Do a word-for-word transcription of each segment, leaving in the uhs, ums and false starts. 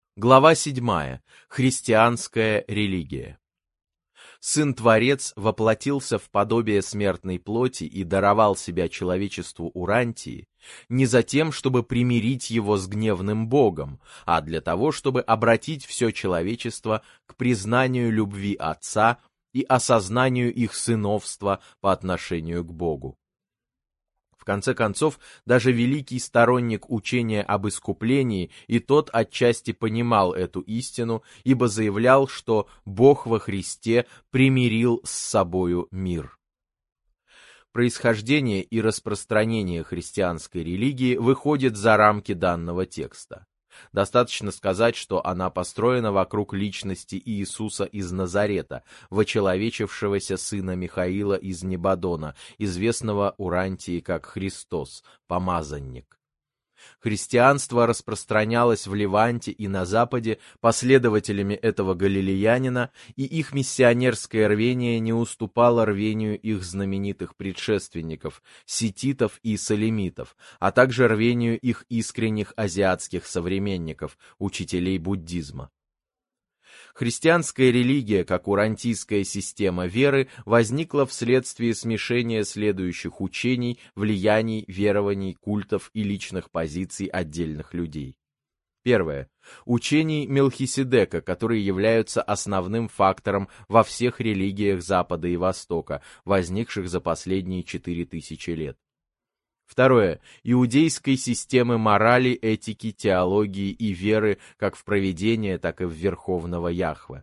Глава седьмая. Христианская религия. Сын-творец воплотился в подобие смертной плоти и даровал себя человечеству Урантии не за тем, чтобы примирить его с гневным Богом, а для того, чтобы обратить все человечество к признанию любви Отца и осознанию их сыновства по отношению к Богу. В конце концов, даже великий сторонник учения об искуплении и тот отчасти понимал эту истину, ибо заявлял, что Бог во Христе примирил с собою мир. Происхождение и распространение христианской религии выходит за рамки данного текста. Достаточно сказать, что она построена вокруг личности Иисуса из Назарета, вочеловечившегося сына Михаила из Небадона, известного Урантии как Христос, помазанник. Христианство распространялось в Леванте и на Западе последователями этого галилеянина, и их миссионерское рвение не уступало рвению их знаменитых предшественников, сититов и салимитов, а также рвению их искренних азиатских современников, учителей буддизма. Христианская религия, как урантийская система веры, возникла вследствие смешения следующих учений, влияний, верований, культов и личных позиций отдельных людей. Первое. Учений Мелхиседека, которые являются основным фактором во всех религиях Запада и Востока, возникших за последние четыре тысячи лет. Второе. Иудейской системы морали, этики, теологии и веры как в провидение, так и в Верховного Яхве.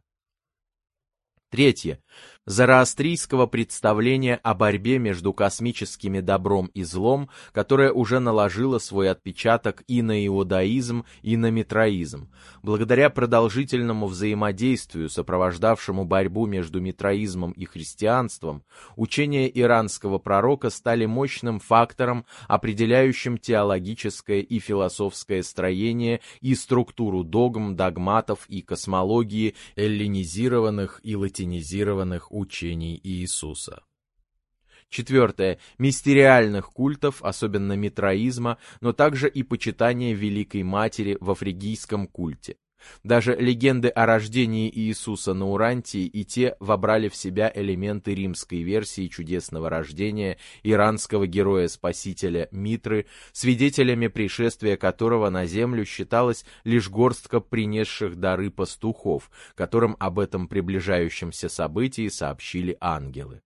Третье. Зороастрийского представления о борьбе между космическими добром и злом, которое уже наложило свой отпечаток и на иудаизм, и на митраизм. Благодаря продолжительному взаимодействию, сопровождавшему борьбу между митраизмом и христианством, учения иранского пророка стали мощным фактором, определяющим теологическое и философское строение и структуру догм, догматов и космологии эллинизированных и латинизированных учений Иисуса. Четвертое. Мистериальных культов, особенно митраизма, но также и почитание Великой Матери в фригийском культе. Даже легенды о рождении Иисуса на Урантии и те вобрали в себя элементы римской версии чудесного рождения иранского героя-спасителя Митры, свидетелями пришествия которого на землю считалась лишь горстка принесших дары пастухов, которым об этом приближающемся событии сообщили ангелы.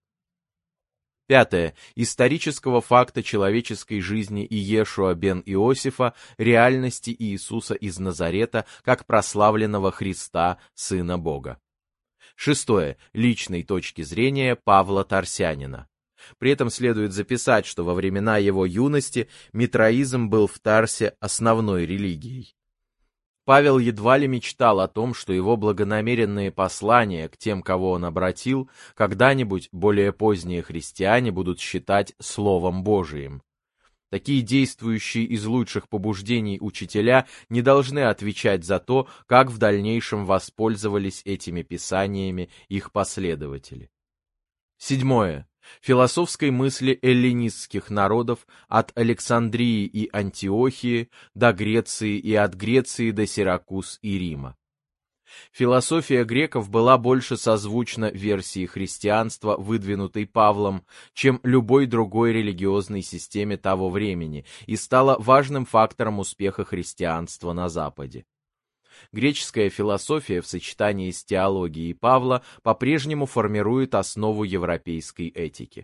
Пятое. Исторического факта человеческой жизни Иешуа бен Иосифа, реальности Иисуса из Назарета, как прославленного Христа, Сына Бога. Шестое. Личной точки зрения Павла Тарсянина. При этом следует записать, что во времена его юности митраизм был в Тарсе основной религией. Павел едва ли мечтал о том, что его благонамеренные послания к тем, кого он обратил, когда-нибудь более поздние христиане будут считать Словом Божиим. Такие действующие из лучших побуждений учителя не должны отвечать за то, как в дальнейшем воспользовались этими писаниями их последователи. Седьмое. Философской мысли эллинистских народов от Александрии и Антиохии до Греции и от Греции до Сиракуз и Рима. Философия греков была больше созвучна версии христианства, выдвинутой Павлом, чем любой другой религиозной системе того времени, и стала важным фактором успеха христианства на Западе. Греческая философия в сочетании с теологией Павла по-прежнему формирует основу европейской этики.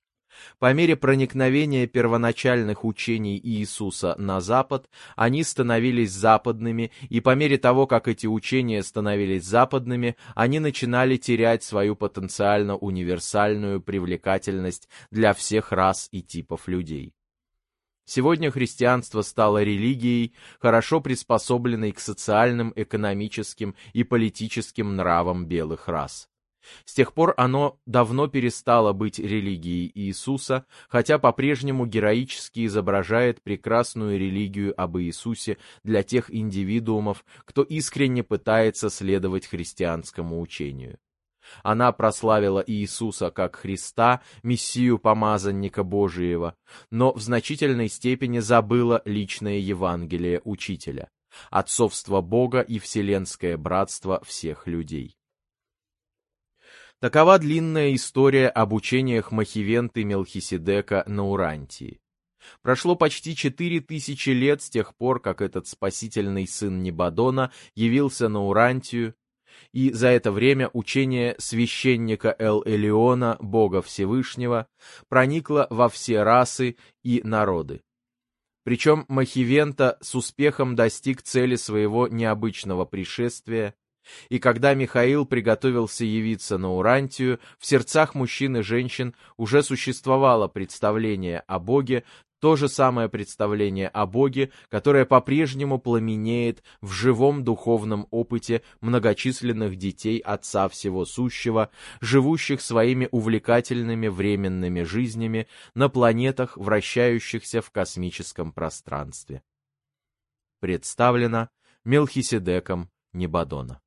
По мере проникновения первоначальных учений Иисуса на Запад, они становились западными, и по мере того, как эти учения становились западными, они начинали терять свою потенциально универсальную привлекательность для всех рас и типов людей. Сегодня христианство стало религией, хорошо приспособленной к социальным, экономическим и политическим нравам белых рас. С тех пор оно давно перестало быть религией Иисуса, хотя по-прежнему героически изображает прекрасную религию об Иисусе для тех индивидуумов, кто искренне пытается следовать христианскому учению. Она прославила Иисуса как Христа, Мессию помазанника Божиего, но в значительной степени забыла личное Евангелие Учителя. отцовство Бога и вселенское братство всех людей. Такова длинная история об учениях Махивенты Мелхиседека на Урантии. Прошло почти четыре тысячи лет с тех пор, как этот спасительный сын Небадона явился на Урантию, и за это время учение священника Эл-Элиона, Бога Всевышнего, проникло во все расы и народы. Причем Махивента с успехом достиг цели своего необычного пришествия, и когда Михаил приготовился явиться на Урантию, в сердцах мужчин и женщин уже существовало представление о Боге, то же самое представление о Боге, которое по-прежнему пламенеет в живом духовном опыте многочисленных детей Отца Всего Сущего, живущих своими увлекательными временными жизнями на планетах, вращающихся в космическом пространстве. Представлено Мелхиседеком Небадона.